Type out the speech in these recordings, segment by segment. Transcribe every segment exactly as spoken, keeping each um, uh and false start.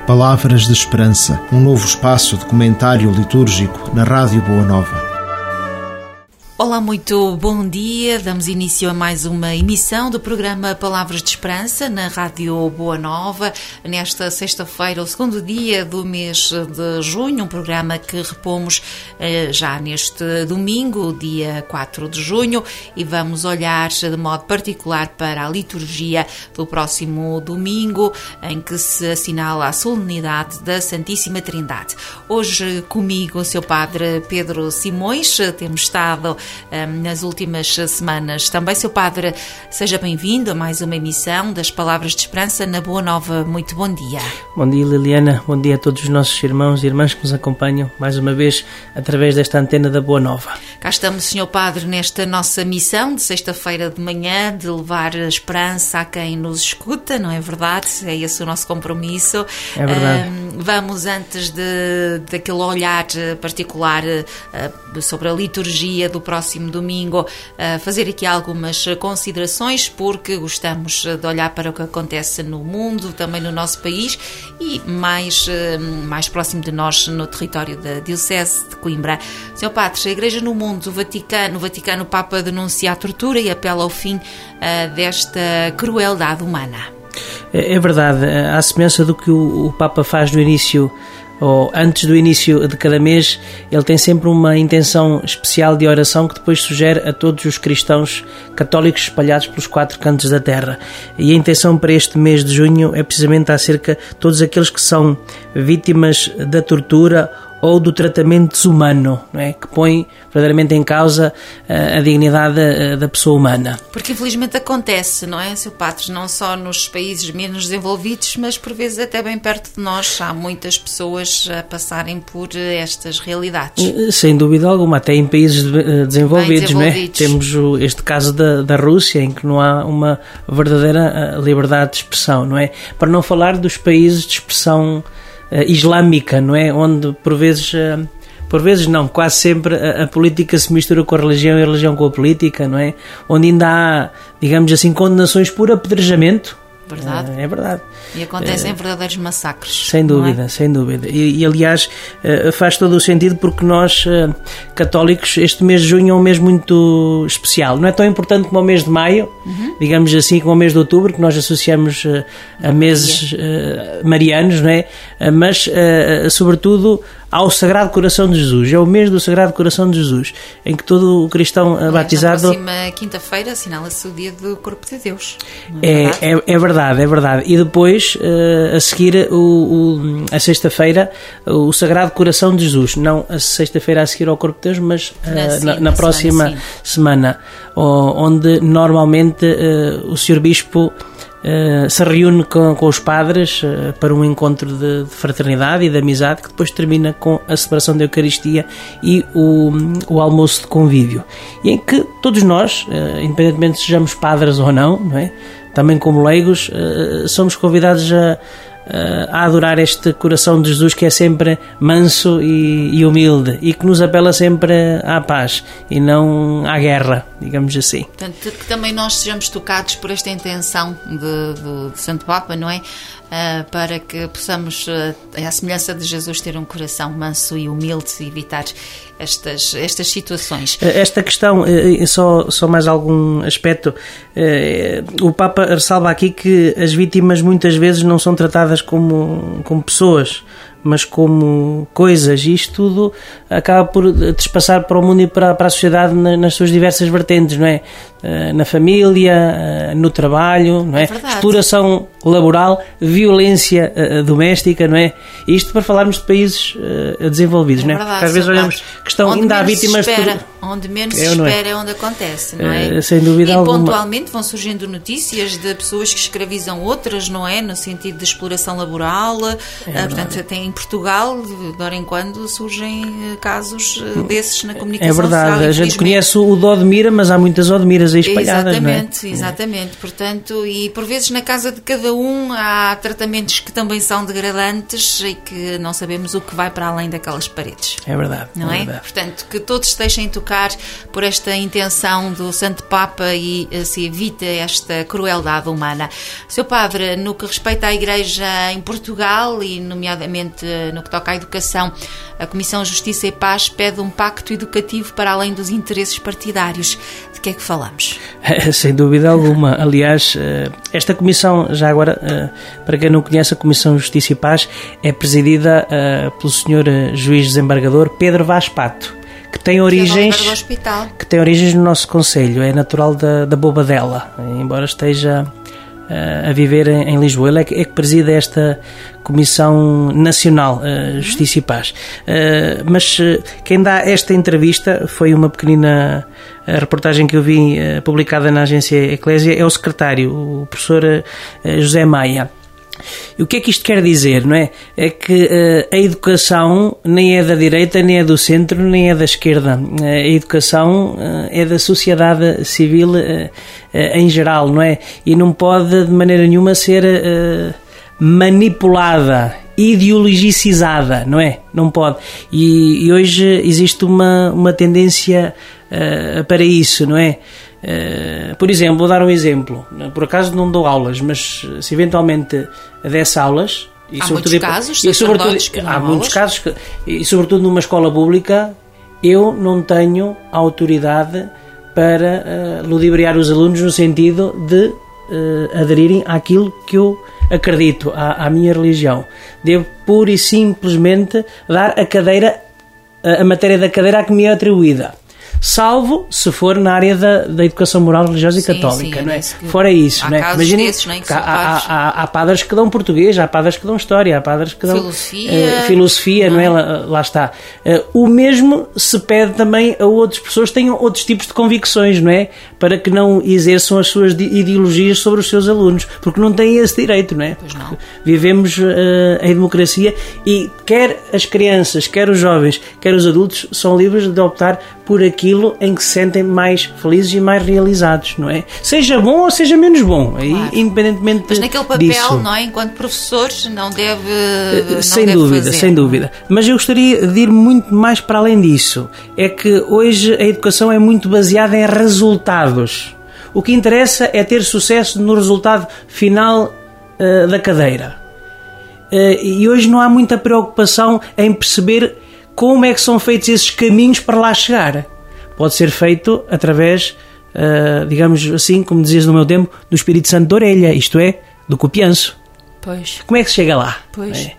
Palavras de Esperança, um novo espaço de comentário litúrgico na Rádio Boa Nova. Olá, muito bom dia. Damos início a mais uma emissão do programa Palavras de Esperança na Rádio Boa Nova. Nesta sexta-feira, o segundo dia do mês de junho, um programa que repomos eh, já neste domingo, dia quatro de junho, e vamos olhar de modo particular para a liturgia do próximo domingo, em que se assinala a solenidade da Santíssima Trindade. Hoje comigo o seu Padre Pedro Simões. Temos estado nas últimas semanas também. Seu Padre, seja bem-vindo a mais uma emissão das Palavras de Esperança na Boa Nova. Muito bom dia. Bom dia, Liliana. Bom dia a todos os nossos irmãos e irmãs que nos acompanham mais uma vez através desta antena da Boa Nova. Cá estamos, senhor Padre, nesta nossa missão de sexta-feira de manhã, de levar a esperança a quem nos escuta, não é verdade? É esse o nosso compromisso. É verdade. Um, vamos, antes de, daquele olhar particular uh, sobre a liturgia do próximo domingo, a fazer aqui algumas considerações, porque gostamos de olhar para o que acontece no mundo, também no nosso país e mais, mais próximo de nós, no território da Diocese de Coimbra. senhor Padre, a Igreja no mundo, o Vaticano, o Vaticano, o Papa denuncia a tortura e apela ao fim uh, desta crueldade humana. É, é verdade, à semelhança do que o, o Papa faz no início, ou antes do início de cada mês, ele tem sempre uma intenção especial de oração que depois sugere a todos os cristãos católicos espalhados pelos quatro cantos da terra. E a intenção para este mês de junho é precisamente acerca de todos aqueles que são vítimas da tortura ou do tratamento desumano, não é? Que põe verdadeiramente em causa uh, a dignidade uh, da pessoa humana. Porque infelizmente acontece, não é, seu Padre? Não só nos países menos desenvolvidos, mas por vezes até bem perto de nós há muitas pessoas a passarem por estas realidades. Uh, sem dúvida alguma, até em países de, uh, desenvolvidos, não é? Temos o, este caso da, da Rússia, em que não há uma verdadeira uh, liberdade de expressão, não é? Para não falar dos países de expressão Uh, islâmica, não é? Onde por vezes, uh, por vezes não, quase sempre a, a política se mistura com a religião e a religião com a política, não é? Onde ainda há, digamos assim, condenações por apedrejamento. Verdade. Uh, é verdade. E acontecem uh, verdadeiros massacres. Sem dúvida, é? sem dúvida. E, e aliás, uh, faz todo o sentido porque nós, uh, católicos, este mês de junho é um mês muito especial. Não é tão importante como o mês de maio, uhum. digamos assim, como o mês de outubro, que nós associamos uh, a meses uh, marianos, não é? Uh, mas, uh, sobretudo, ao Sagrado Coração de Jesus. É o mês do Sagrado Coração de Jesus, em que todo o cristão Aliás, batizado... Na próxima quinta-feira assinala-se o dia do Corpo de Deus. É, é, é, é verdade, é verdade. E depois, uh, a seguir, o, o, a sexta-feira, o Sagrado Coração de Jesus. Não a sexta-feira a seguir ao Corpo de Deus, mas uh, na, sim, na, na, na próxima semana, semana onde normalmente uh, o senhor Bispo Uh, se reúne com, com os padres uh, para um encontro de, de fraternidade e de amizade que depois termina com a celebração da Eucaristia e o, o almoço de convívio, e em que todos nós, uh, independentemente se sejamos padres ou não, não é? Também como leigos, uh, somos convidados a a adorar este coração de Jesus, que é sempre manso e, e humilde, e que nos apela sempre à paz e não à guerra, digamos assim. Portanto, que também nós sejamos tocados por esta intenção de, de, de Santo Papa, não é? Uh, para que possamos, uh, à semelhança de Jesus, ter um coração manso e humilde e evitar estas, estas situações. Esta questão, só, só mais algum aspecto, o Papa ressalva aqui que as vítimas muitas vezes não são tratadas como, como pessoas, mas como coisas, e isto tudo acaba por despassar para o mundo e para, para a sociedade nas suas diversas vertentes, não é? Na família, no trabalho, não é? É Exploração laboral, violência doméstica, não é? Isto para falarmos de países desenvolvidos, é não é? Verdade, Porque às vezes olhamos que estão, onde ainda há vítimas... Espera, por... Onde menos é, se não é? espera é onde acontece, não é? É, sem dúvida e alguma. pontualmente vão surgindo notícias de pessoas que escravizam outras, não é? No sentido de exploração laboral, é, portanto tem Portugal, de hora em quando, surgem casos desses na comunicação social. É verdade, social, a gente conhece o do Odmira, mas há muitas Odmiras aí espalhadas, exatamente, não é? Exatamente, portanto, e por vezes na casa de cada um há tratamentos que também são degradantes e que não sabemos o que vai para além daquelas paredes. É verdade. Não é? é? Verdade. Portanto, que todos se deixem tocar por esta intenção do Santo Papa e se evita esta crueldade humana. Seu Padre, no que respeita à Igreja em Portugal e nomeadamente no que toca à educação, a Comissão Justiça e Paz pede um pacto educativo para além dos interesses partidários. De que é que falamos? Sem dúvida alguma. Aliás, esta comissão, já agora, para quem não conhece, a Comissão Justiça e Paz é presidida pelo senhor Juiz Desembargador Pedro Vaz Pato, que tem origens que tem origens no nosso concelho, é natural da, da Bobadela, embora esteja uh, a viver em, em Lisboa. Ele é que, é que preside esta Comissão Nacional uh, Justiça e Paz. Uh, mas uh, quem dá esta entrevista foi uma pequenina uh, reportagem que eu vi uh, publicada na agência Eclésia, é o secretário, o professor uh, José Maia. E o que é que isto quer dizer, não é? É que uh, a educação nem é da direita, nem é do centro, nem é da esquerda. Uh, a educação uh, é da sociedade civil uh, uh, em geral, não é? E não pode de maneira nenhuma ser uh, manipulada, ideologicizada, não é? Não pode. E, e hoje existe uma, uma tendência uh, para isso, não é? Uh, por exemplo, vou dar um exemplo. Por acaso não dou aulas, mas se eventualmente desse aulas... E há muitos casos, e sobretudo, há muitos casos que, e sobretudo numa escola pública, eu não tenho autoridade para uh, ludibriar os alunos no sentido de uh, aderirem àquilo que eu acredito, à, à minha religião. Devo pura e simplesmente dar a cadeira, a, a matéria da cadeira a que me é atribuída. Salvo se for na área da, da educação moral, religiosa sim, e católica, sim, não é? Que... Fora isso, há não é? casos Imaginem, desses, não é? Que há, há, há, há padres que dão português, há padres que dão história, há padres que dão filosofia, uh, filosofia não é? Lá, lá está. Uh, o mesmo se pede também a outras pessoas que tenham outros tipos de convicções, não é? Para que não exerçam as suas ideologias sobre os seus alunos, porque não têm esse direito, não é? Pois não. Vivemos uh, em democracia e quer as crianças, quer os jovens, quer os adultos são livres de optar por aquilo em que se sentem mais felizes e mais realizados, não é? Seja bom ou seja menos bom, aí, claro. Independentemente disso. Mas naquele papel, disso. Não é? Enquanto professores, não deve não Sem deve dúvida, fazer. sem dúvida. Mas eu gostaria de ir muito mais para além disso. É que hoje a educação é muito baseada em resultados. O que interessa é ter sucesso no resultado final uh, da cadeira. Uh, e hoje não há muita preocupação em perceber como é que são feitos esses caminhos para lá chegar. Pode ser feito através, uh, digamos assim, como dizias no meu tempo, do Espírito Santo de orelha, isto é, do copianço. Pois. Como é que se chega lá? Pois. É,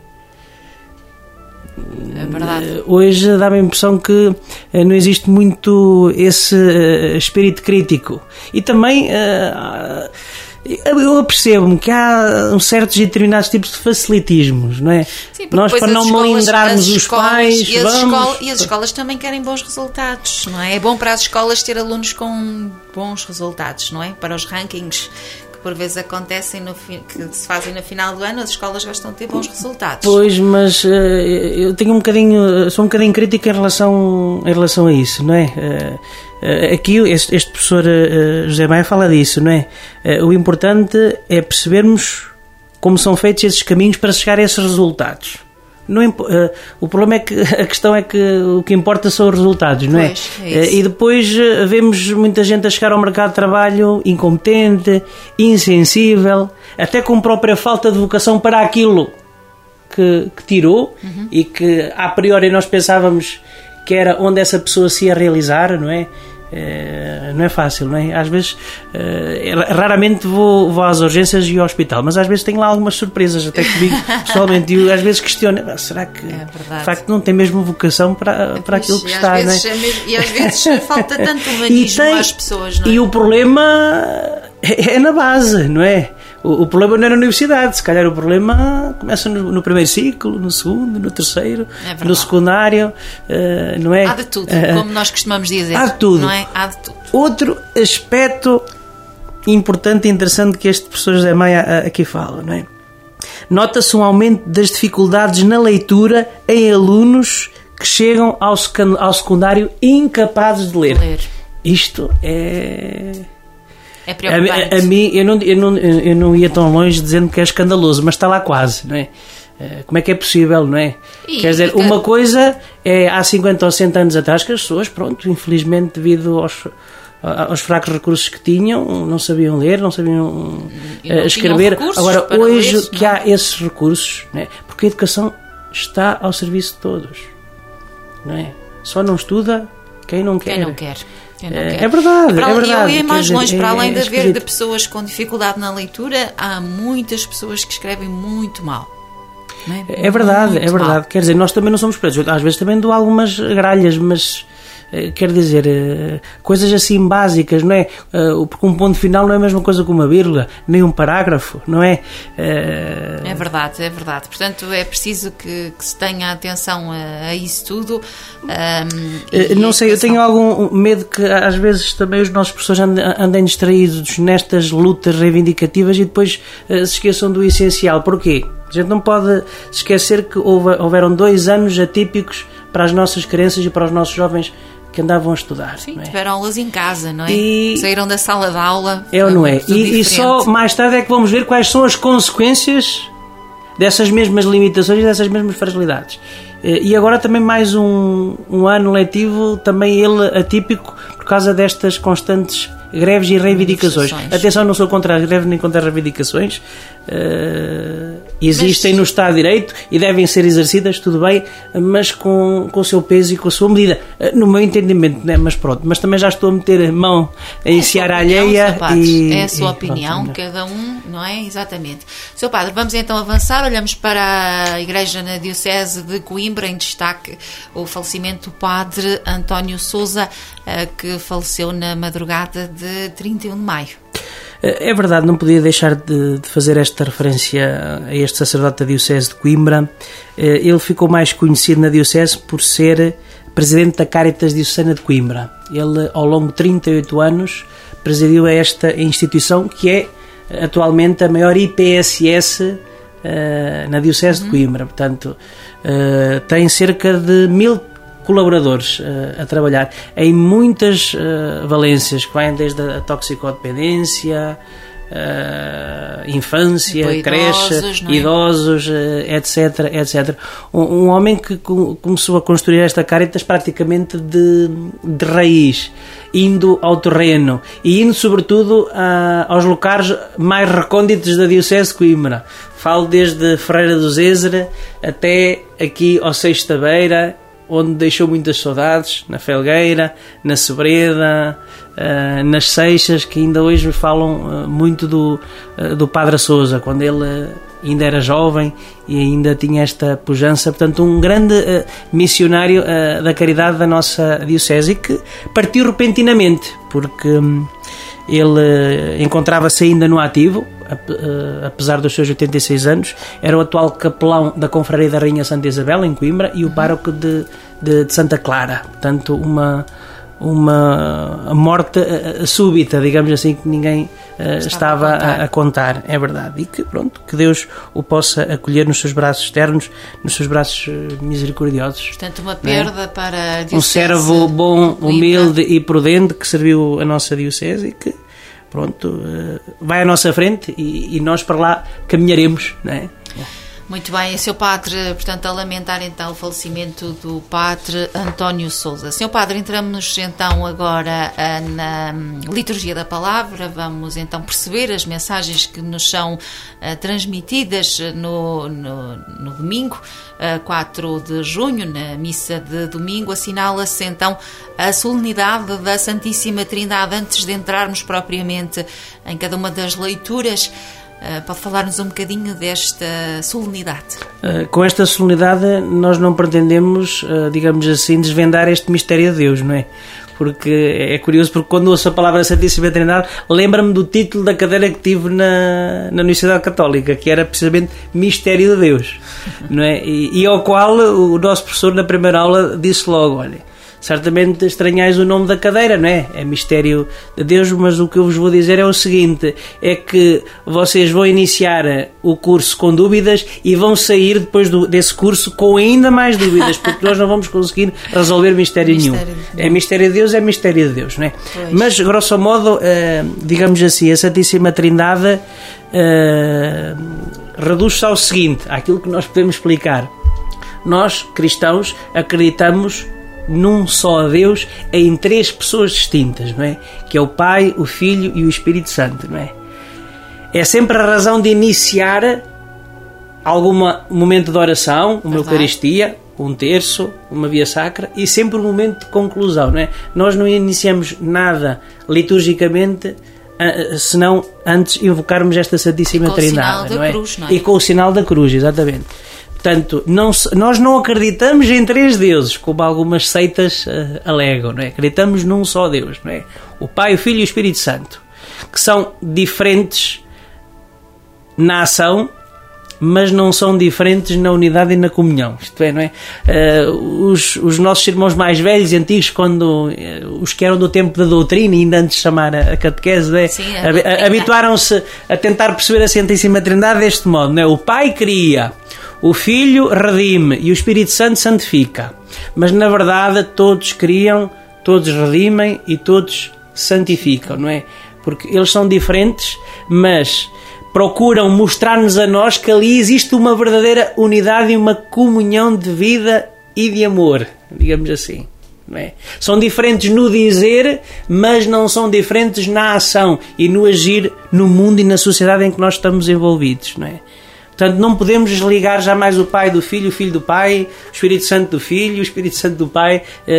é verdade. Uh, hoje dá-me a impressão que uh, não existe muito esse uh, espírito crítico. E também... Uh, eu apercebo-me que há um certos e determinados tipos de facilitismos, não é? Sim, nós, para não melindrarmos os escolas, pais, e as, vamos... escolas, e as escolas também querem bons resultados, não é? É bom para as escolas ter alunos com bons resultados, não é? Para os rankings que por vezes acontecem, no, que se fazem no final do ano, as escolas gostam de ter bons resultados. Pois, mas uh, eu tenho um bocadinho, sou um bocadinho crítico em relação, em relação a isso, não é? Uh, Aqui este, este professor uh, José Maia fala disso, não é? Uh, o importante é percebermos como são feitos esses caminhos para chegar a esses resultados. Não é, uh, o problema é que a questão é que o que importa são os resultados, não é? Pois, é isso. Uh, e depois uh, vemos muita gente a chegar ao mercado de trabalho incompetente, insensível, até com própria falta de vocação para aquilo que, que tirou, uhum. E que a priori nós pensávamos que era onde essa pessoa se ia realizar, não é? É, não é fácil, não é? Às vezes, é, raramente vou, vou às urgências e ao hospital, mas às vezes tenho lá algumas surpresas, até comigo pessoalmente, e às vezes questiono, será que é de facto não tem mesmo vocação para, para aquilo que está, não é? E às vezes falta tanto humanismo tem, às pessoas, não é? E o problema é, é na base, não é? O, o problema não é na universidade, se calhar o problema começa no, no primeiro ciclo, no segundo, no terceiro, é no secundário, uh, não é? Há de tudo, uh, como nós costumamos dizer. Há de tudo. Não é? Há de tudo. Outro aspecto importante e interessante que este professor José Maia aqui fala, não é? nota-se um aumento das dificuldades na leitura em alunos que chegam ao, sec- ao secundário incapazes de ler. ler. Isto é... É preocupante. A, a, a mim, eu não, eu, não, eu não ia tão longe dizendo que é escandaloso, mas está lá quase, não é? Como é que é possível, não é? E, Quer dizer, e que... uma coisa é há cinquenta ou cento anos atrás que as pessoas, pronto, infelizmente devido aos, aos fracos recursos que tinham, não sabiam ler, não sabiam não escrever. Agora, hoje ler, que não. há esses recursos, não é? Porque a educação está ao serviço de todos, não é? Só não estuda quem não quer. Quem não quer. É, é verdade, para, é verdade. Eu ia mais dizer, longe, para é, além de é haver de pessoas com dificuldade na leitura, há muitas pessoas que escrevem muito mal. Não é? É verdade, muito é verdade. mal. Quer dizer, nós também não somos presos. Às vezes também dou algumas gralhas, mas quer dizer, coisas assim básicas, não é? Porque um ponto final não é a mesma coisa que uma vírgula, nem um parágrafo, não é? É verdade, é verdade. Portanto, é preciso que, que se tenha atenção a, a isso tudo. Um, não sei, eu tenho algum medo que às vezes também os nossos professores andem, andem distraídos nestas lutas reivindicativas e depois se esqueçam do essencial. Porquê? A gente não pode esquecer que houve, houveram dois anos atípicos para as nossas crianças e para os nossos jovens que andavam a estudar. Sim, não é? tiveram aulas em casa, não é? E... Saíram da sala de aula. É ou não é? E, e só mais tarde é que vamos ver quais são as consequências dessas mesmas limitações e dessas mesmas fragilidades. E agora também mais um, um ano letivo, também ele atípico, por causa destas constantes greves e reivindicações. Atenção, não sou contra as greves nem contra as reivindicações. Uh, existem mas... no Estado de Direito e devem ser exercidas, tudo bem, mas com, com o seu peso e com a sua medida. Uh, no meu entendimento, né? Mas pronto. Mas também já estou a meter a mão a enfiar a alheia. E, é a sua e, opinião, pronto, cada um, não é? Exatamente. Seu Padre, vamos então avançar. Olhamos para a Igreja na Diocese de Coimbra, em destaque o falecimento do Padre António Sousa, que faleceu na madrugada de trinta e um de maio. É verdade, não podia deixar de, de fazer esta referência a este sacerdote da Diocese de Coimbra. Ele ficou mais conhecido na Diocese por ser presidente da Caritas Diocesana de Coimbra. Ele, ao longo de trinta e oito anos, presidiu esta instituição que é atualmente a maior I P S S uh, na Diocese uhum. de Coimbra. Portanto, uh, tem cerca de mil colaboradores uh, a trabalhar em muitas uh, valências que vêm desde a toxicodependência, uh, infância, Depois creche, idosos, não é? idosos, uh, etc, etcétera. Um, um homem que co- começou a construir esta Caritas praticamente de, de raiz, indo ao terreno e indo sobretudo a, aos locais mais recônditos da Diocese de Coimbra. Falo desde Ferreira do Zézere até aqui ao Seixo da Beira, onde deixou muitas saudades, na Felgueira, na Sobreda, uh, nas Seixas, que ainda hoje falam uh, muito do, uh, do Padre Sousa, quando ele uh, ainda era jovem e ainda tinha esta pujança. Portanto, um grande uh, missionário uh, da caridade da nossa Diocese, que partiu repentinamente, porque um, ele uh, encontrava-se ainda no ativo, apesar dos seus oitenta e seis anos, era o atual capelão da Confraria da Rainha Santa Isabel, em Coimbra, e o pároco de, de, de Santa Clara. Portanto, uma, uma morte uh, súbita, digamos assim, que ninguém uh, estava, estava a, contar. A, a contar, é verdade. E que, pronto, que Deus o possa acolher nos seus braços ternos, nos seus braços uh, misericordiosos. Portanto, uma perda é? para a Diocese. Um servo bom, humilde e prudente que serviu a nossa Diocese e que pronto, vai à nossa frente e, e nós para lá caminharemos, não é? Muito bem, seu Padre, portanto, a lamentar então o falecimento do Padre António Sousa. Senhor Padre, entramos então agora na liturgia da palavra, vamos então perceber as mensagens que nos são uh, transmitidas no, no, no domingo, uh, quatro de junho, na missa de domingo. Assinala-se então a solenidade da Santíssima Trindade. Antes de entrarmos propriamente em cada uma das leituras, Uh, pode falar-nos um bocadinho desta solenidade? Uh, com esta solenidade nós não pretendemos, uh, digamos assim, desvendar este mistério de Deus, não é? Porque é curioso, porque quando ouço a palavra Santíssima Trindade, lembra-me do título da cadeira que tive na, na Universidade Católica, que era precisamente Mistério de Deus, não é? E, e ao qual o nosso professor na primeira aula disse logo, olha, certamente estranhais o nome da cadeira, não é? É mistério de Deus, mas o que eu vos vou dizer é o seguinte, é que vocês vão iniciar o curso com dúvidas e vão sair depois do, desse curso com ainda mais dúvidas, porque nós não vamos conseguir resolver mistério, mistério nenhum. É mistério de Deus, é mistério de Deus, não é? Pois. Mas, grosso modo, digamos assim, a Santíssima Trindade reduz-se ao seguinte, àquilo que nós podemos explicar. Nós, cristãos, acreditamos num só Deus em três pessoas distintas, não é? Que é o Pai, o Filho e o Espírito Santo, não é? É sempre a razão de iniciar algum momento de oração, uma Verdade. Eucaristia, um terço, uma via sacra e sempre um momento de conclusão, não é? Nós não iniciamos nada liturgicamente senão antes invocarmos esta Santíssima Trindade, não é? Cruz, não é? E com o sinal da cruz, exatamente. Portanto, não, nós não acreditamos em três deuses, como algumas seitas uh, alegam, não é? Acreditamos num só Deus, não é? O Pai, o Filho e o Espírito Santo, que são diferentes na ação, mas não são diferentes na unidade e na comunhão. Isto é, não é? Uh, os, os nossos irmãos mais velhos e antigos, quando uh, os que eram do tempo da doutrina, e ainda antes de chamar a, a catequese, é? Sim, a habituaram-se a tentar perceber a Santíssima Trindade deste modo, não é? O Pai cria, o Filho redime e o Espírito Santo santifica. Mas na verdade todos criam, todos redimem e todos santificam, não é? Porque eles são diferentes, mas procuram mostrar-nos a nós que ali existe uma verdadeira unidade e uma comunhão de vida e de amor, digamos assim. Não é? São diferentes no dizer, mas não são diferentes na ação e no agir no mundo e na sociedade em que nós estamos envolvidos, não é? Portanto, não podemos desligar jamais o Pai do Filho, o Filho do Pai, o Espírito Santo do Filho, o Espírito Santo do Pai,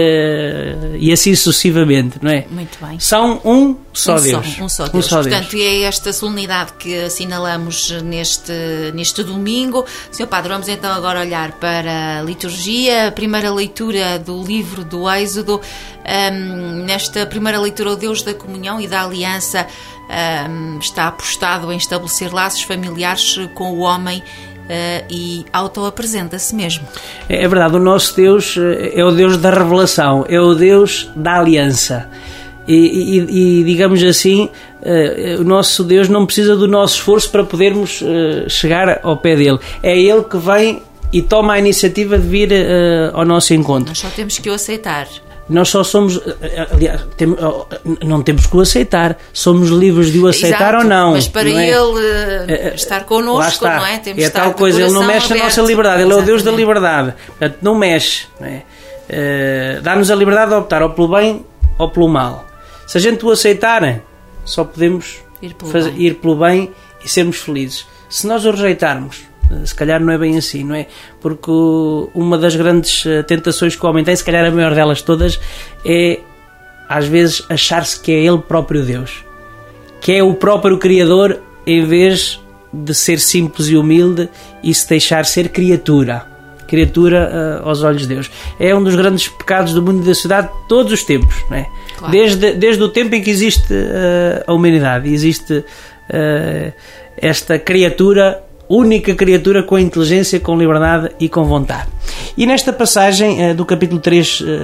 uh, e assim sucessivamente, não é? Muito bem. São um só um Deus. Só, um só Deus. Um só Portanto, Deus. É esta solenidade que assinalamos neste, neste domingo. senhor Padre, vamos então agora olhar para a liturgia, a primeira leitura do livro do Êxodo. Um, nesta primeira leitura, o Deus da comunhão e da aliança Um, está apostado em estabelecer laços familiares com o homem uh, e auto-apresenta-se mesmo. É, é verdade, o nosso Deus é o Deus da revelação, é o Deus da aliança e, e, e digamos assim, uh, o nosso Deus não precisa do nosso esforço para podermos uh, chegar ao pé dele, é Ele que vem e toma a iniciativa de vir uh, ao nosso encontro. Nós só temos que o aceitar. Nós só somos, aliás, tem, não temos que o aceitar, somos livres de o aceitar. Exato, ou não. Mas para não é? Ele estar connosco, não é? Temos é tal coisa, ele não mexe aberto. Na nossa liberdade, ele Exatamente. É o Deus da liberdade, portanto não mexe, não é? Uh, dá-nos a liberdade de optar ou pelo bem ou pelo mal. Se a gente o aceitar, só podemos ir pelo, fazer, bem. Ir pelo bem e sermos felizes. Se nós o rejeitarmos, se calhar não é bem assim, não é? Porque uma das grandes tentações que o homem tem, se calhar a maior delas todas, é às vezes achar-se que é ele próprio Deus, que é o próprio Criador, em vez de ser simples e humilde e se deixar ser criatura criatura uh, aos olhos de Deus. É um dos grandes pecados do mundo e da sociedade de todos os tempos, não é? Claro. Desde, desde o tempo em que existe uh, a humanidade, existe uh, esta criatura, única criatura com inteligência, com liberdade e com vontade. E nesta passagem uh, do capítulo três uh,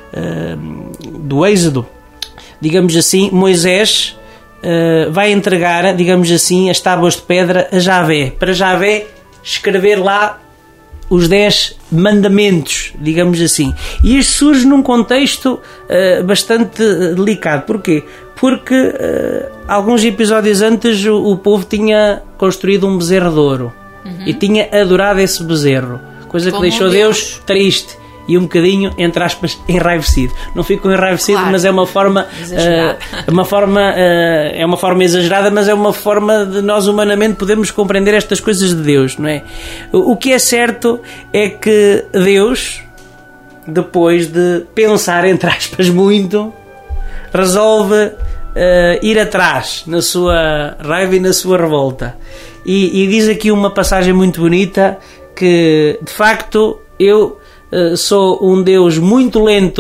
uh, do Êxodo, digamos assim, Moisés uh, vai entregar, digamos assim, as tábuas de pedra a Javé, para Javé escrever lá os dez mandamentos, digamos assim. E isto surge num contexto uh, bastante delicado. Porquê? Porque uh, alguns episódios antes o, o povo tinha construído um bezerro de ouro, uhum. e tinha adorado esse bezerro, coisa Como que deixou Deus. Deus triste e um bocadinho, entre aspas, enraivecido. Não fico enraivecido, claro, mas é uma forma uh, uma forma uh, é uma forma exagerada, mas é uma forma de nós humanamente podermos compreender estas coisas de Deus, não é? O que é certo é que Deus, depois de pensar, entre aspas, muito, resolve uh, ir atrás na sua raiva e na sua revolta. E, e diz aqui uma passagem muito bonita que, de facto, eu Uh, sou um Deus muito lento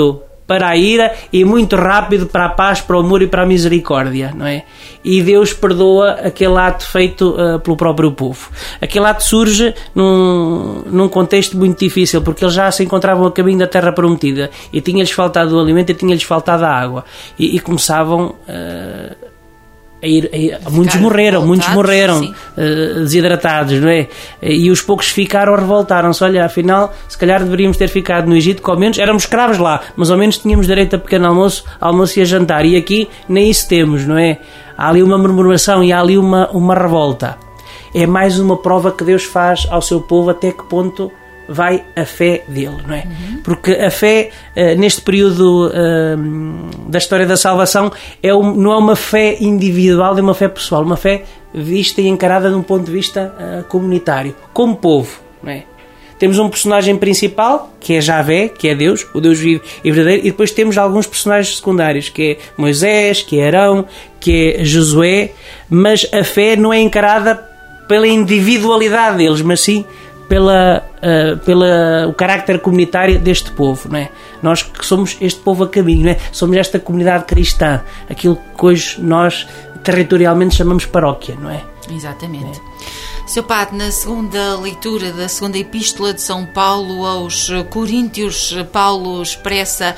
para a ira e muito rápido para a paz, para o amor e para a misericórdia, não é? E Deus perdoa aquele ato feito uh, pelo próprio povo. Aquele ato surge num, num contexto muito difícil, porque eles já se encontravam a caminho da terra prometida e tinha-lhes faltado o alimento e tinha-lhes faltado a água. E, e começavam... Uh, A ir, a ir, muitos morreram, muitos morreram uh, desidratados, não é? E os poucos que ficaram revoltaram-se. Olha, afinal, se calhar deveríamos ter ficado no Egito, que ao menos éramos escravos lá, mas ao menos tínhamos direito a pequeno almoço, almoço e a jantar. E aqui nem isso temos, não é? Há ali uma murmuração e há ali uma, uma revolta. É mais uma prova que Deus faz ao seu povo até que ponto vai a fé dele, não é? Uhum. Porque a fé, uh, neste período uh, da história da salvação, é um, não é uma fé individual, é uma fé pessoal, uma fé vista e encarada de um ponto de vista uh, comunitário, como povo, não é? Temos um personagem principal, que é Javé, que é Deus, o Deus vivo e verdadeiro, e depois temos alguns personagens secundários, que é Moisés, que é Arão, que é Josué, mas a fé não é encarada pela individualidade deles, mas sim pela, uh, pela o carácter comunitário deste povo, não é? Nós que somos este povo a caminho, não é? Somos esta comunidade cristã, aquilo que hoje nós territorialmente chamamos paróquia, não é? Exatamente. É. Seu Padre, na segunda leitura da segunda epístola de São Paulo aos Coríntios, Paulo expressa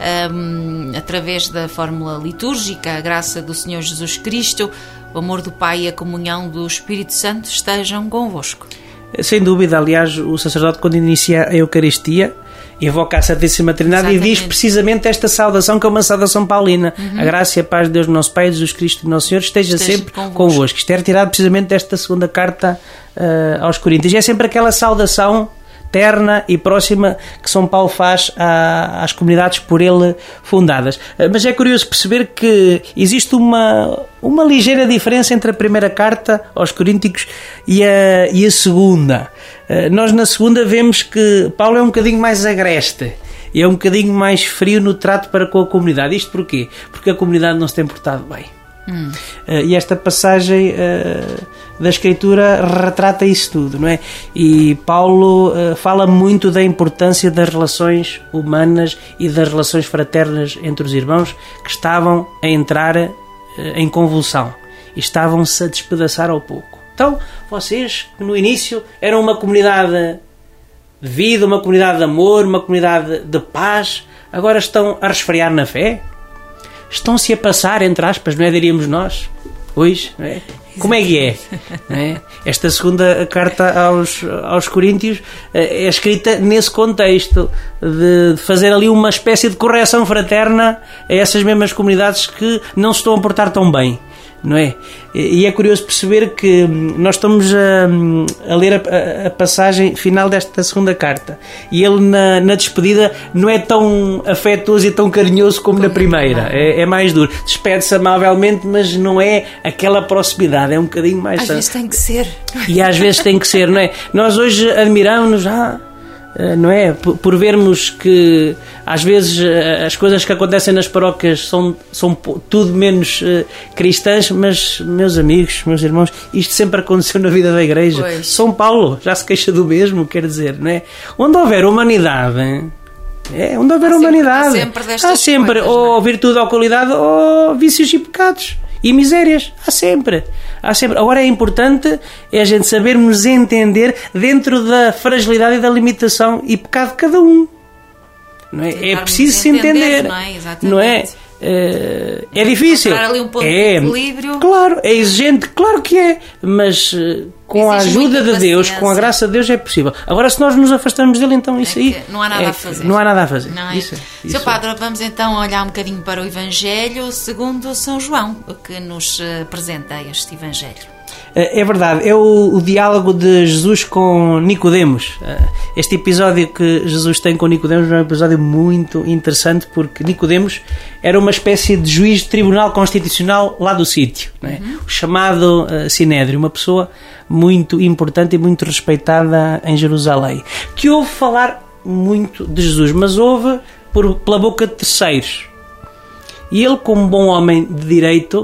um, através da fórmula litúrgica a graça do Senhor Jesus Cristo, o amor do Pai e a comunhão do Espírito Santo estejam convosco. Sem dúvida, aliás, o sacerdote, quando inicia a Eucaristia, invoca a Santíssima Trindade. Exatamente. E diz precisamente esta saudação, que é uma saudação paulina. Uhum. A graça e a paz de Deus, nosso Pai, Jesus Cristo e nosso Senhor, esteja, esteja sempre convosco. convosco. Isto é retirado precisamente desta segunda carta uh, aos Coríntios. E é sempre aquela saudação terna e próxima que São Paulo faz à, às comunidades por ele fundadas. Mas é curioso perceber que existe uma, uma ligeira diferença entre a primeira carta aos Coríntios e a, e a segunda. Nós na segunda vemos que Paulo é um bocadinho mais agreste e é um bocadinho mais frio no trato para com a comunidade. Isto porquê? Porque a comunidade não se tem portado bem. Hum. E esta passagem uh, da Escritura retrata isso tudo, não é? E Paulo uh, fala muito da importância das relações humanas e das relações fraternas entre os irmãos que estavam a entrar uh, em convulsão e estavam-se a despedaçar ao pouco. Então, vocês que no início eram uma comunidade de vida, uma comunidade de amor, uma comunidade de paz, agora estão a resfriar na fé? Estão-se a passar, entre aspas, não é? Diríamos nós, hoje, não é? Como é que é? Não é? Esta segunda carta aos, aos Coríntios é escrita nesse contexto de fazer ali uma espécie de correção fraterna a essas mesmas comunidades que não se estão a portar tão bem, não é? E é curioso perceber que nós estamos a, a ler a, a passagem final desta segunda carta e ele na, na despedida não é tão afetuoso e tão carinhoso como na primeira, é, é mais duro, despede-se amavelmente, mas não é aquela proximidade, é um bocadinho mais... Às vezes tem que ser. E às vezes tem que ser, não é? Nós hoje admiramos-nos, ah, não é? Por, por vermos que às vezes as coisas que acontecem nas paróquias são, são tudo menos uh, cristãs, mas meus amigos, meus irmãos, isto sempre aconteceu na vida da Igreja. Pois. São Paulo já se queixa do mesmo, quer dizer, não é? Onde houver humanidade, é, onde houver há humanidade, sempre, há sempre, há sempre coisas, ou virtude ou qualidade ou vícios e pecados e misérias, há sempre. Há sempre. Agora é importante é a gente sabermos entender dentro da fragilidade e da limitação e pecado de cada um. Não é? É preciso se entender. Não é? Não é? É, é difícil. Ali um ponto é, de equilíbrio. Claro, é exigente, claro que é, mas com a ajuda de Deus, com a graça de Deus é possível. Agora, se nós nos afastamos dele, então isso é aí não há nada é, a fazer. Não há nada a fazer. Não é? Isso, isso Seu Padre, vamos então olhar um bocadinho para o Evangelho segundo São João, que nos apresenta este Evangelho. É verdade, é o, o diálogo de Jesus com Nicodemos. Este episódio que Jesus tem com Nicodemos é um episódio muito interessante porque Nicodemos era uma espécie de juiz de tribunal constitucional lá do sítio, não é? Uhum. O chamado uh, Sinédrio, uma pessoa muito importante e muito respeitada em Jerusalém, que ouve falar muito de Jesus, mas ouve por, pela boca de terceiros. E ele, como bom homem de direito,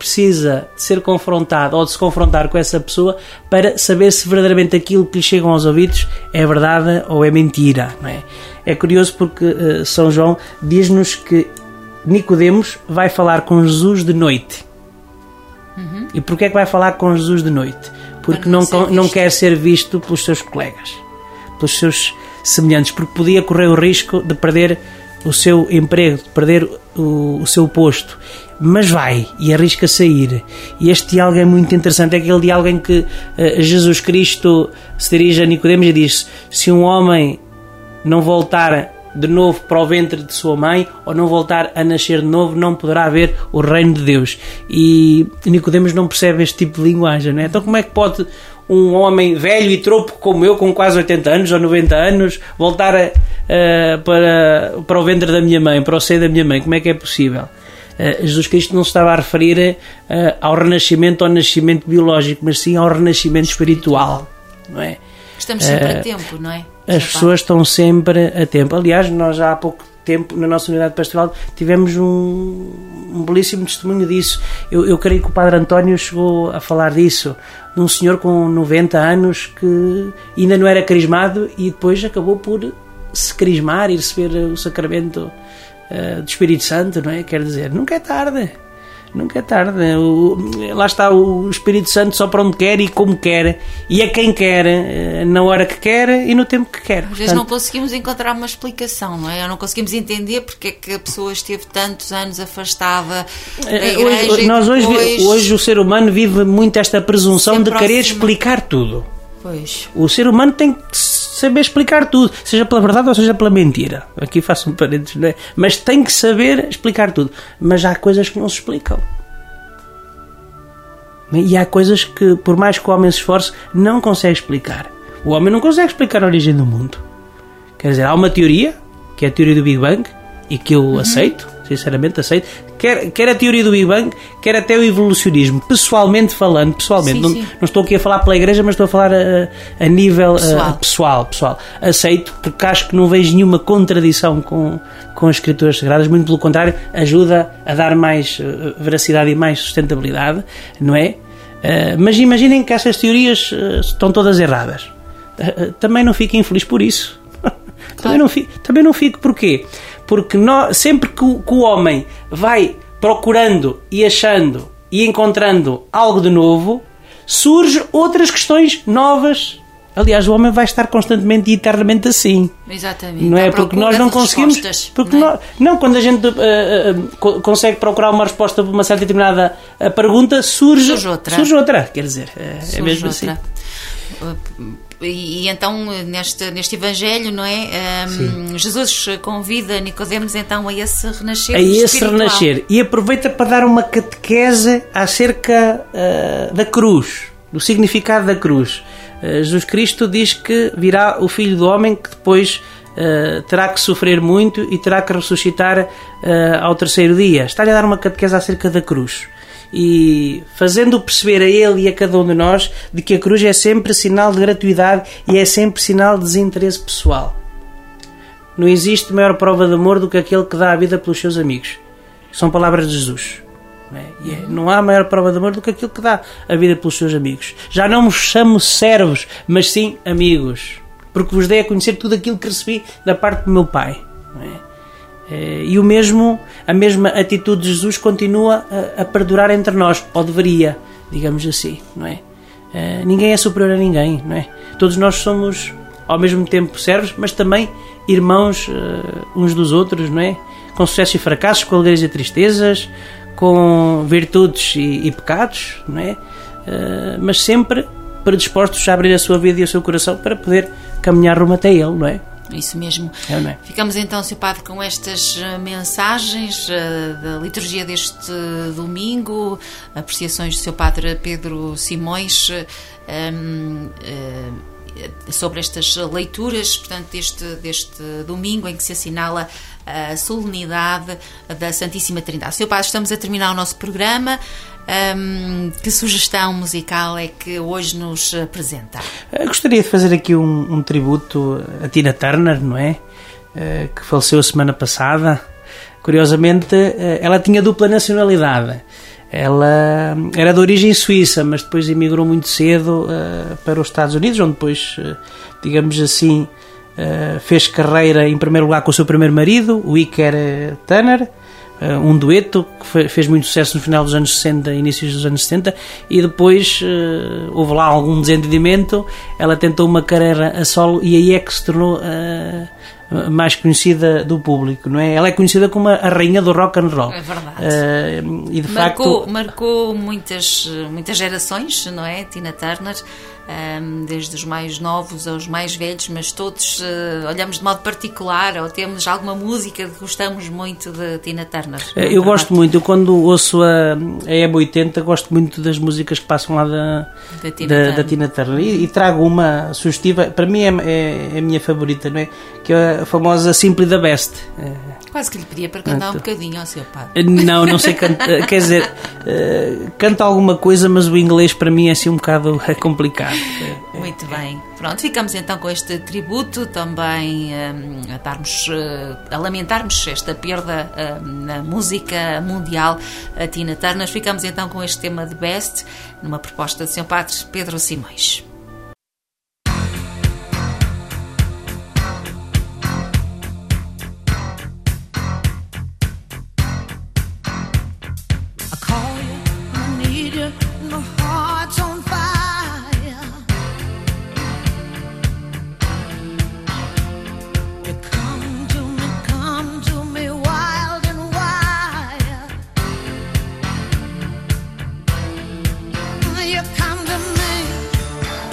precisa de ser confrontado ou de se confrontar com essa pessoa para saber se verdadeiramente aquilo que lhe chegam aos ouvidos é verdade ou é mentira, não é? É curioso porque uh, São João diz-nos que Nicodemos vai falar com Jesus de noite. Uhum. E porquê é que vai falar com Jesus de noite? Porque não, não, não quer ser visto pelos seus colegas, pelos seus semelhantes, porque podia correr o risco de perder o seu emprego, de perder o, o seu posto. Mas vai e arrisca sair. E este diálogo é muito interessante. É aquele diálogo em que uh, Jesus Cristo se dirige a Nicodemos e diz: se um homem não voltar de novo para o ventre de sua mãe, ou não voltar a nascer de novo, não poderá ver o reino de Deus. E Nicodemos não percebe este tipo de linguagem, não é? Então como é que pode um homem velho e tropo como eu, com quase oitenta anos ou noventa anos, voltar a, a, para, para o ventre da minha mãe, para o seio da minha mãe? Como é que é possível? Uh, Jesus Cristo não se estava a referir uh, ao renascimento, ao nascimento biológico, mas sim ao renascimento espiritual, não é? Estamos sempre uh, a tempo, não é? As pessoas estão sempre a tempo. Aliás, nós já há pouco tempo, na nossa unidade pastoral, tivemos um, um belíssimo testemunho disso. Eu, eu creio que o Padre António chegou a falar disso, de um senhor com noventa anos que ainda não era crismado e depois acabou por se crismar e receber o sacramento uh, do Espírito Santo, não é? Quer dizer, nunca é tarde. Nunca é tarde. O, lá está o Espírito Santo só para onde quer e como quer, e a quem quer, na hora que quer e no tempo que quer. Às vezes Portanto, não conseguimos encontrar uma explicação, não é? Ou não conseguimos entender porque é que a pessoa esteve tantos anos afastada da igreja. Hoje, nós depois, hoje, hoje o ser humano vive muito esta presunção de querer explicar tudo. Pois. O ser humano tem que saber explicar tudo, seja pela verdade ou seja pela mentira. Aqui faço um parênteses, não é? Mas tem que saber explicar tudo. Mas há coisas que não se explicam. E há coisas que, por mais que o homem se esforce, não consegue explicar. O homem não consegue explicar a origem do mundo. Quer dizer, há uma teoria, que é a teoria do Big Bang, e que eu uhum. aceito, sinceramente aceito, quer, quer a teoria do Big Bang, quer até o evolucionismo, pessoalmente falando, pessoalmente, sim, não, sim. não estou aqui a falar pela igreja, mas estou a falar a, a nível pessoal. A, pessoal, pessoal, aceito, porque acho que não vejo nenhuma contradição com, com as escrituras sagradas, muito pelo contrário, ajuda a dar mais uh, veracidade e mais sustentabilidade, não é? Uh, mas imaginem que essas teorias uh, estão todas erradas. Uh, uh, também não fico infeliz por isso. Claro. também, não fico, também não fico, porquê? Porque nós, sempre que o, que o homem vai procurando e achando e encontrando algo de novo, surgem outras questões novas. Aliás, o homem vai estar constantemente e eternamente assim. Exatamente. Não é? Porque nós não conseguimos. Porque não, é? Nós, não, quando a gente uh, uh, consegue procurar uma resposta para uma certa determinada uh, pergunta, surge, surge outra. Surge outra. Quer dizer, uh, surge é mesmo outra. Assim. E, e então, neste, neste Evangelho, não é? Um, Jesus convida Nicodemos então a esse renascer. A esse espiritual. renascer. E aproveita para dar uma catequese acerca uh, da cruz, do significado da cruz. Uh, Jesus Cristo diz que virá o Filho do Homem que depois uh, terá que sofrer muito e terá que ressuscitar uh, ao terceiro dia. Está-lhe a dar uma catequese acerca da cruz. E fazendo perceber a ele e a cada um de nós de que a cruz é sempre sinal de gratuidade e é sempre sinal de desinteresse pessoal. Não existe maior prova de amor do que aquele que dá a vida pelos seus amigos. São palavras de Jesus. Não, é? E é, não há maior prova de amor do que aquele que dá a vida pelos seus amigos. Já não vos chamo servos, mas sim amigos, porque vos dei a conhecer tudo aquilo que recebi da parte do meu Pai. Não é? E o mesmo, a mesma atitude de Jesus continua a, a perdurar entre nós, ou deveria, digamos assim, não é? Uh, ninguém é superior a ninguém, não é? Todos nós somos ao mesmo tempo servos, mas também irmãos uh, uns dos outros, não é? Com sucessos e fracassos, com alegrias e tristezas, com virtudes e, e pecados, não é? Uh, mas sempre predispostos a abrir a sua vida e o seu coração para poder caminhar rumo até Ele, não é? Isso mesmo. É, não é? Ficamos então, senhor Padre, com estas mensagens uh, da liturgia deste domingo, apreciações do seu Padre Pedro Simões um, uh, sobre estas leituras, portanto, deste, deste domingo em que se assinala a solenidade da Santíssima Trindade. senhor Padre, estamos a terminar o nosso programa. Um, que sugestão musical é que hoje nos apresenta? Eu gostaria de fazer aqui um, um tributo a Tina Turner, não é? Uh, que faleceu a semana passada. Curiosamente, uh, ela tinha dupla nacionalidade. Ela era de origem suíça, mas depois emigrou muito cedo uh, para os Estados Unidos, onde depois, uh, digamos assim, uh, fez carreira em primeiro lugar com o seu primeiro marido, o Iker Tanner, uh, um dueto que fez muito sucesso no final dos anos sessenta, inícios dos anos setenta, e depois uh, houve lá algum desentendimento, ela tentou uma carreira a solo e aí é que se tornou uh, mais conhecida do público, não é? Ela é conhecida como a rainha do rock and roll. É verdade. Uh, e de marcou, facto marcou muitas, muitas gerações, não é? Tina Turner, um, desde os mais novos aos mais velhos, mas todos uh, olhamos de modo particular ou temos alguma música que gostamos muito de Tina Turner. Eu verdade? gosto muito, eu quando ouço a, a M oitenta gosto muito das músicas que passam lá da, da, Tina, da, Turner. da Tina Turner e, e trago uma sugestiva, para mim é, é, é a minha favorita, não é? Que é a famosa Simply the Best. Quase que lhe pedia para cantar um bocadinho ao seu pai. Não, não sei cantar, quer dizer, uh, canta alguma coisa, mas o inglês para mim é assim um bocado complicado. Muito bem. Pronto, ficamos então com este tributo também um, a, darmos, uh, a lamentarmos esta perda uh, na música mundial a Tina Turner. Ficamos então com este tema de Best, numa proposta de senhor Padre Pedro Simões. You come to me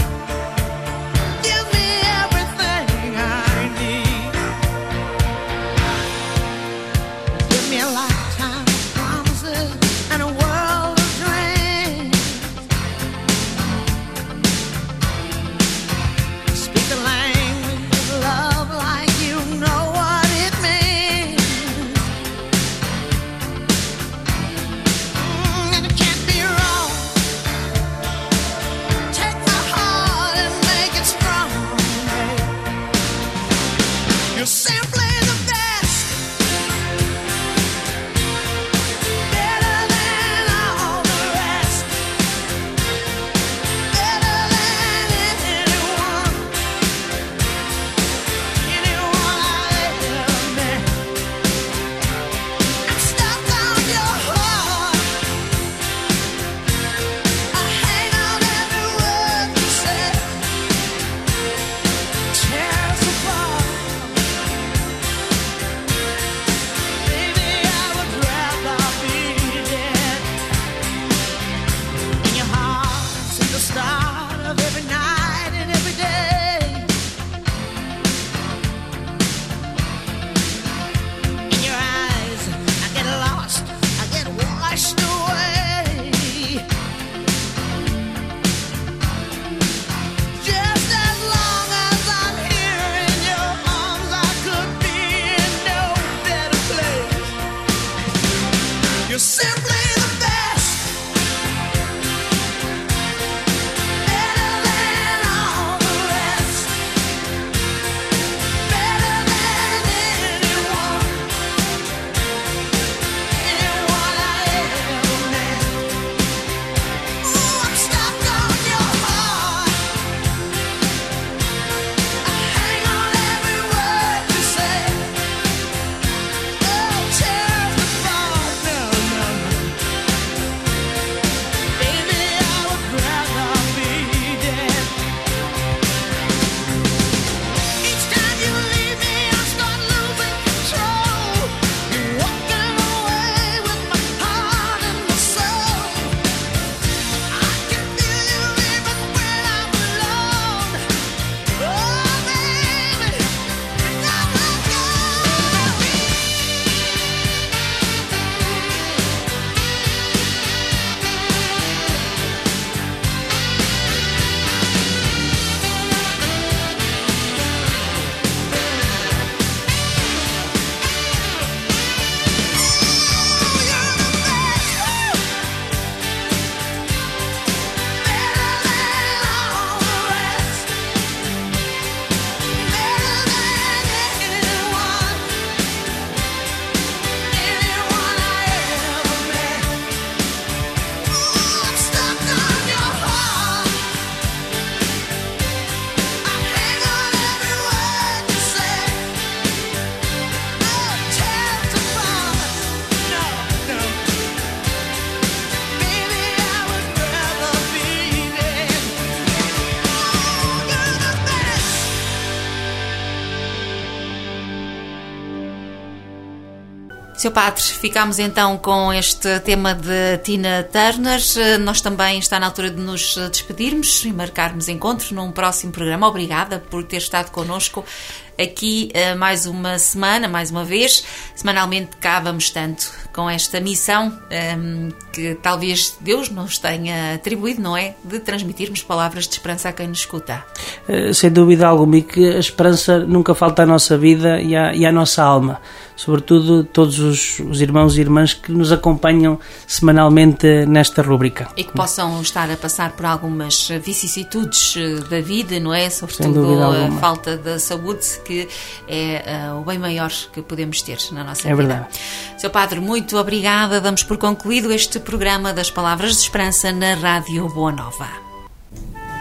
senhor Padre, ficamos então com este tema de Tina Turner. Nós também está na altura de nos despedirmos e marcarmos encontro num próximo programa. Obrigada por ter estado connosco aqui uh, mais uma semana, mais uma vez. Semanalmente cá vamos tanto com esta missão um, que talvez Deus nos tenha atribuído, não é? De transmitirmos palavras de esperança a quem nos escuta. Uh, sem dúvida alguma, e que a esperança nunca falta à nossa vida e à, e à nossa alma. Sobretudo todos os, os irmãos e irmãs que nos acompanham semanalmente nesta rúbrica. E que possam estar a passar por algumas vicissitudes da vida, não é? Sobretudo a falta da saúde, que é uh, o bem maior que podemos ter na nossa é vida. É verdade. senhor Padre, muito obrigada. Damos por concluído este programa das Palavras de Esperança na Rádio Boa Nova.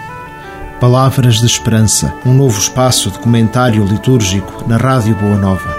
Palavras de Esperança, um novo espaço de comentário litúrgico na Rádio Boa Nova.